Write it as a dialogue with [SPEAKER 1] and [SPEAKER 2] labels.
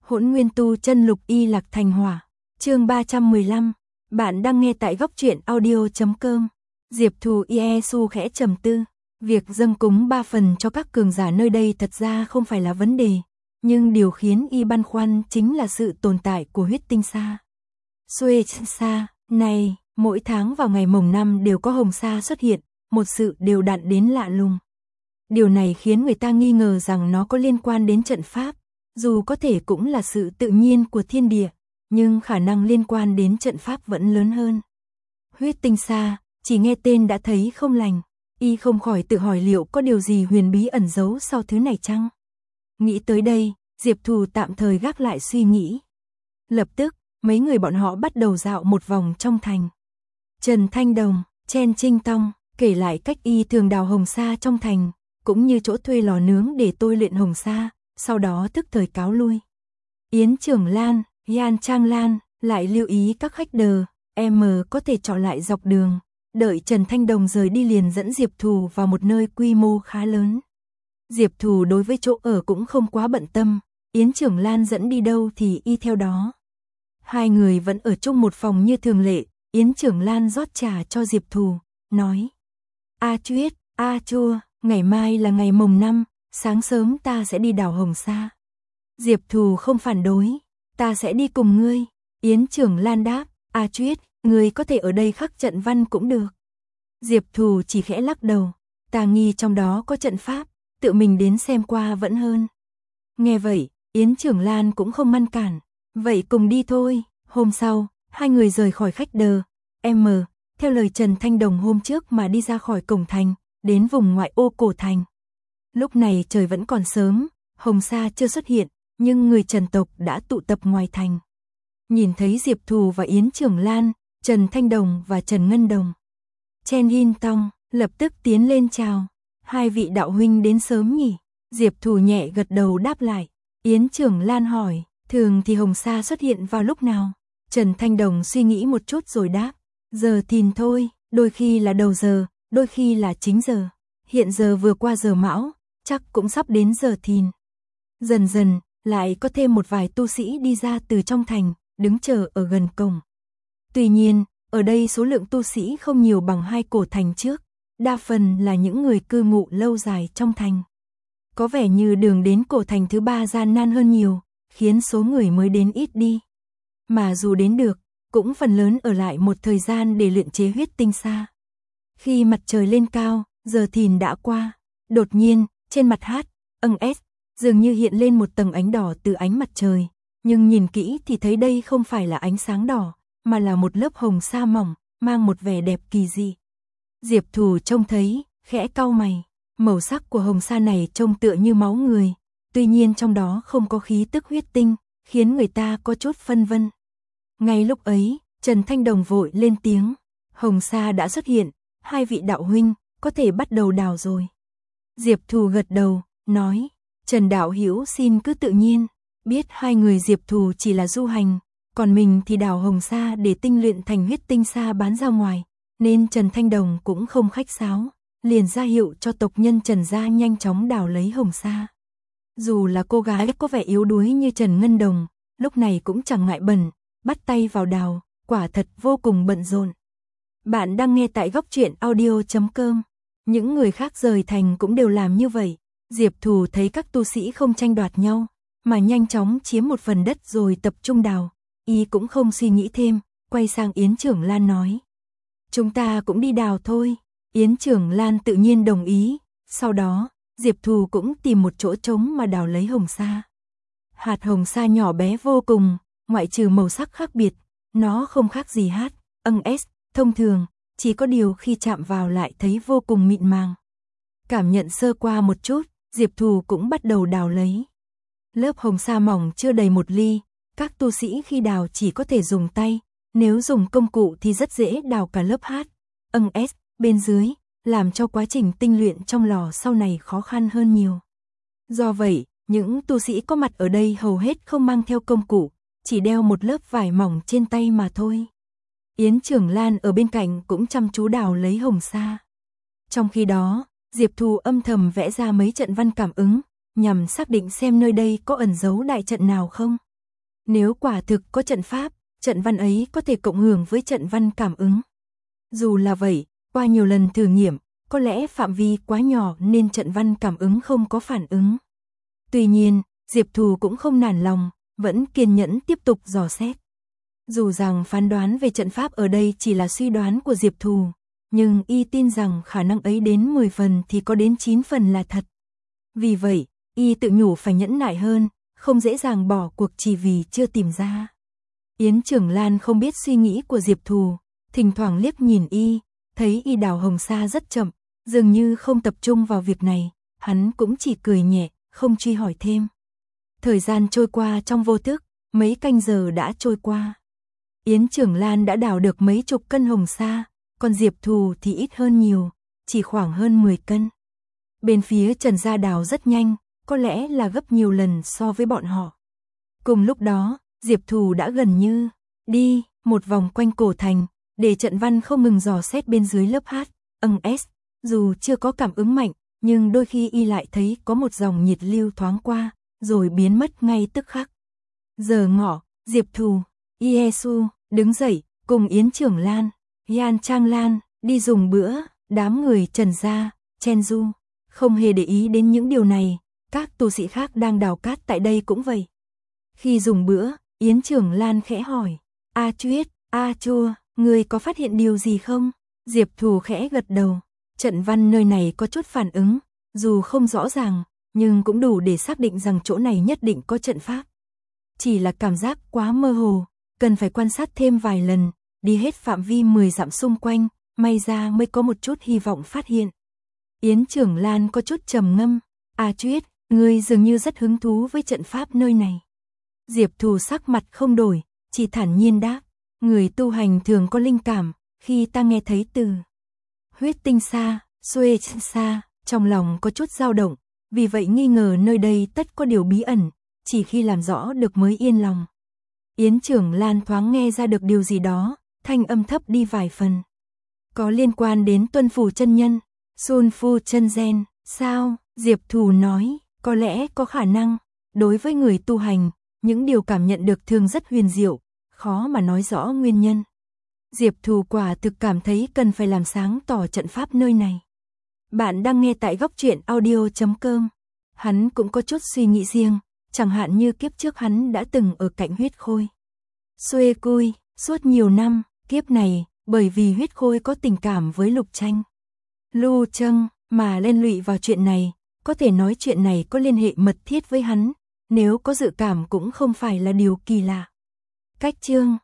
[SPEAKER 1] Hỗn Nguyên Tu Chân Lục Y Lạc Thành Hỏa, chương 315. Bạn đang nghe tại góc truyện audio.com. Diệp Thù Iesu khẽ trầm tư, việc dâng cúng 3 phần cho các cường giả nơi đây thật ra không phải là vấn đề, nhưng điều khiến y băn khoăn chính là sự tồn tại của huyết tinh sa. Xuê sa này, mỗi tháng vào ngày mồng 5 đều có hồng sa xuất hiện, một sự đều đặn đến lạ lùng. Điều này khiến người ta nghi ngờ rằng nó có liên quan đến trận pháp, dù có thể cũng là sự tự nhiên của thiên địa, nhưng khả năng liên quan đến trận pháp vẫn lớn hơn. Huyết tinh sa, chỉ nghe tên đã thấy không lành, y không khỏi tự hỏi liệu có điều gì huyền bí ẩn giấu sau thứ này chăng? Nghĩ tới đây, Diệp Thù tạm thời gác lại suy nghĩ. Lập tức, mấy người bọn họ bắt đầu dạo một vòng trong thành. Trần Thanh Đồng, Chen Trinh Tông kể lại cách y thường đào hồng sa trong thành, cũng như chỗ thuê lò nướng để tôi luyện hồng sa, sau đó tức thời cáo lui. Yến Trưởng Lan, Yan Trang Lan lại lưu ý các khách đờ, có thể chọn lại dọc đường, đợi Trần Thanh Đồng rời đi liền dẫn Diệp Thù vào một nơi quy mô khá lớn. Diệp Thù đối với chỗ ở cũng không quá bận tâm, Yến Trưởng Lan dẫn đi đâu thì y theo đó. Hai người vẫn ở chung một phòng như thường lệ, Yến Trưởng Lan rót trà cho Diệp Thù, nói: A Chuyết, A Chua, ngày mai là ngày mồng 5, sáng sớm ta sẽ đi đào hồng sa. Diệp Thù không phản đối, ta sẽ đi cùng ngươi. Yến Trưởng Lan đáp: A Chuyết, ngươi có thể ở đây khắc trận văn cũng được. Diệp Thù chỉ khẽ lắc đầu, ta nghi trong đó có trận pháp, tự mình đến xem qua vẫn hơn. Nghe vậy, Yến Trưởng Lan cũng không ngăn cản, vậy cùng đi thôi. Hôm sau, hai người rời khỏi khách đờ, theo lời Trần Thanh Đồng hôm trước mà đi ra khỏi cổng thành, đến vùng ngoại ô cổ thành. Lúc này trời vẫn còn sớm, hồng sa chưa xuất hiện, nhưng người Trần tộc đã tụ tập ngoài thành. Nhìn thấy Diệp Thù và Yến Trưởng Lan, Trần Thanh Đồng và Trần Ngân Đồng, Chen Hin Tong lập tức tiến lên chào. Hai vị đạo huynh đến sớm nhỉ? Diệp Thù nhẹ gật đầu đáp lại. Yến Trưởng Lan hỏi, thường thì hồng sa xuất hiện vào lúc nào? Trần Thanh Đồng suy nghĩ một chút rồi đáp, giờ thìn thôi, đôi khi là đầu giờ, đôi khi là chính giờ. Hiện giờ vừa qua giờ mão, chắc cũng sắp đến giờ thìn. Dần dần, lại có thêm một vài tu sĩ đi ra từ trong thành, đứng chờ ở gần cổng. Tuy nhiên, ở đây số lượng tu sĩ không nhiều bằng hai cổ thành trước, đa phần là những người cư ngụ lâu dài trong thành. Có vẻ như đường đến cổ thành thứ 3 gian nan hơn nhiều, khiến số người mới đến ít đi. Mà dù đến được, cũng phần lớn ở lại một thời gian để luyện chế huyết tinh sa. Khi mặt trời lên cao, giờ thìn đã qua, đột nhiên, trên mặt dường như hiện lên một tầng ánh đỏ từ ánh mặt trời, nhưng nhìn kỹ thì thấy đây không phải là ánh sáng đỏ, mà là một lớp hồng sa mỏng, mang một vẻ đẹp kỳ dị. Diệp Thù trông thấy, khẽ cau mày, màu sắc của hồng sa này trông tựa như máu người, tuy nhiên trong đó không có khí tức huyết tinh, khiến người ta có chút phân vân. Ngay lúc ấy, Trần Thanh Đồng vội lên tiếng, hồng sa đã xuất hiện, hai vị đạo huynh có thể bắt đầu đào rồi. Diệp Thù gật đầu, nói, Trần đạo hữu xin cứ tự nhiên. Biết hai người Diệp Thù chỉ là du hành, còn mình thì đào hồng sa để tinh luyện thành huyết tinh sa bán ra ngoài, nên Trần Thanh Đồng cũng không khách sáo, liền ra hiệu cho tộc nhân Trần gia nhanh chóng đào lấy hồng sa. Dù là cô gái có vẻ yếu đuối như Trần Ngân Đồng, lúc này cũng chẳng ngại bẩn, bắt tay vào đào, quả thật vô cùng bận rộn. Bạn đang nghe tại góc truyện audio.com. Những người khác rời thành cũng đều làm như vậy. Diệp Thù thấy các tu sĩ không tranh đoạt nhau, mà nhanh chóng chiếm một phần đất rồi tập trung đào. Y cũng không suy nghĩ thêm, quay sang Yến Trưởng Lan nói, chúng ta cũng đi đào thôi. Yến Trưởng Lan tự nhiên đồng ý. Sau đó, Diệp Thù cũng tìm một chỗ trống mà đào lấy hồng sa. Hạt hồng sa nhỏ bé vô cùng, ngoại trừ màu sắc khác biệt, nó không khác gì thông thường, chỉ có điều khi chạm vào lại thấy vô cùng mịn màng. Cảm nhận sơ qua một chút, Diệp Thù cũng bắt đầu đào lấy. Lớp hồng sa mỏng chưa đầy 1 ly, các tu sĩ khi đào chỉ có thể dùng tay, nếu dùng công cụ thì rất dễ đào cả lớp bên dưới, làm cho quá trình tinh luyện trong lò sau này khó khăn hơn nhiều. Do vậy, những tu sĩ có mặt ở đây hầu hết không mang theo công cụ, chỉ đeo một lớp vải mỏng trên tay mà thôi. Yến Trưởng Lan ở bên cạnh cũng chăm chú đào lấy hồng sa. Trong khi đó, Diệp Thù âm thầm vẽ ra mấy trận văn cảm ứng, nhằm xác định xem nơi đây có ẩn giấu đại trận nào không. Nếu quả thực có trận pháp, trận văn ấy có thể cộng hưởng với trận văn cảm ứng. Dù là vậy, qua nhiều lần thử nghiệm, có lẽ phạm vi quá nhỏ nên trận văn cảm ứng không có phản ứng. Tuy nhiên, Diệp Thù cũng không nản lòng, vẫn kiên nhẫn tiếp tục dò xét. Dù rằng phán đoán về trận pháp ở đây chỉ là suy đoán của Diệp Thù, nhưng y tin rằng khả năng ấy đến 10 phần thì có đến 9 phần là thật. Vì vậy, y tự nhủ phải nhẫn nại hơn, không dễ dàng bỏ cuộc chỉ vì chưa tìm ra. Yến Trưởng Lan không biết suy nghĩ của Diệp Thù, thỉnh thoảng liếc nhìn y, thấy y đào hồng sa rất chậm, dường như không tập trung vào việc này, hắn cũng chỉ cười nhẹ, không truy hỏi thêm. Thời gian trôi qua trong vô thức, mấy canh giờ đã trôi qua. Yến Trưởng Lan đã đào được mấy chục cân hồng sa, còn Diệp Thù thì ít hơn nhiều, chỉ khoảng hơn 10 cân. Bên phía Trần Gia đào rất nhanh, có lẽ là gấp nhiều lần so với bọn họ. Cùng lúc đó, Diệp Thù đã gần như đi một vòng quanh cổ thành, để trận văn không ngừng dò xét bên dưới lớp H, S. Dù chưa có cảm ứng mạnh, nhưng đôi khi y lại thấy có một dòng nhiệt lưu thoáng qua, rồi biến mất ngay tức khắc. Giờ ngọ, Diệp Thù, Yesu đứng dậy, cùng Yến Trưởng Lan, Yan Trang Lan đi dùng bữa. Đám người Trần Gia, Chen Du không hề để ý đến những điều này, các tu sĩ khác đang đào cát tại đây cũng vậy. Khi dùng bữa, Yến Trưởng Lan khẽ hỏi, A Chuyết, A Chua, người có phát hiện điều gì không? Diệp Thù khẽ gật đầu, trận văn nơi này có chút phản ứng, dù không rõ ràng, nhưng cũng đủ để xác định rằng chỗ này nhất định có trận pháp. Chỉ là cảm giác quá mơ hồ, cần phải quan sát thêm vài lần, đi hết phạm vi 10 dặm xung quanh, may ra mới có một chút hy vọng phát hiện. Yến Trưởng Lan có chút trầm ngâm, A Chuyết, ngươi dường như rất hứng thú với trận pháp nơi này. Diệp Thù sắc mặt không đổi, chỉ thản nhiên đáp, người tu hành thường có linh cảm, khi ta nghe thấy từ huyết tinh sa, xuê sa, trong lòng có chút dao động, vì vậy nghi ngờ nơi đây tất có điều bí ẩn, chỉ khi làm rõ được mới yên lòng. Yến Trưởng Lan thoáng nghe ra được điều gì đó, thanh âm thấp đi vài phần. Có liên quan đến Tuân Phủ chân nhân, Sun Phu chân gen, sao? Diệp Thù nói, có lẽ có khả năng, đối với người tu hành, những điều cảm nhận được thường rất huyền diệu, khó mà nói rõ nguyên nhân. Diệp Thù quả thực cảm thấy cần phải làm sáng tỏ trận pháp nơi này. Bạn đang nghe tại góc truyện audio.com. Hắn cũng có chút suy nghĩ riêng, chẳng hạn như kiếp trước hắn đã từng ở cạnh huyết khôi. Xuê Cui, suốt nhiều năm, kiếp này, bởi vì huyết khôi có tình cảm với Lục Tranh, Lưu Trâng, mà liên lụy vào chuyện này, có thể nói chuyện này có liên hệ mật thiết với hắn, nếu có dự cảm cũng không phải là điều kỳ lạ. Cách chương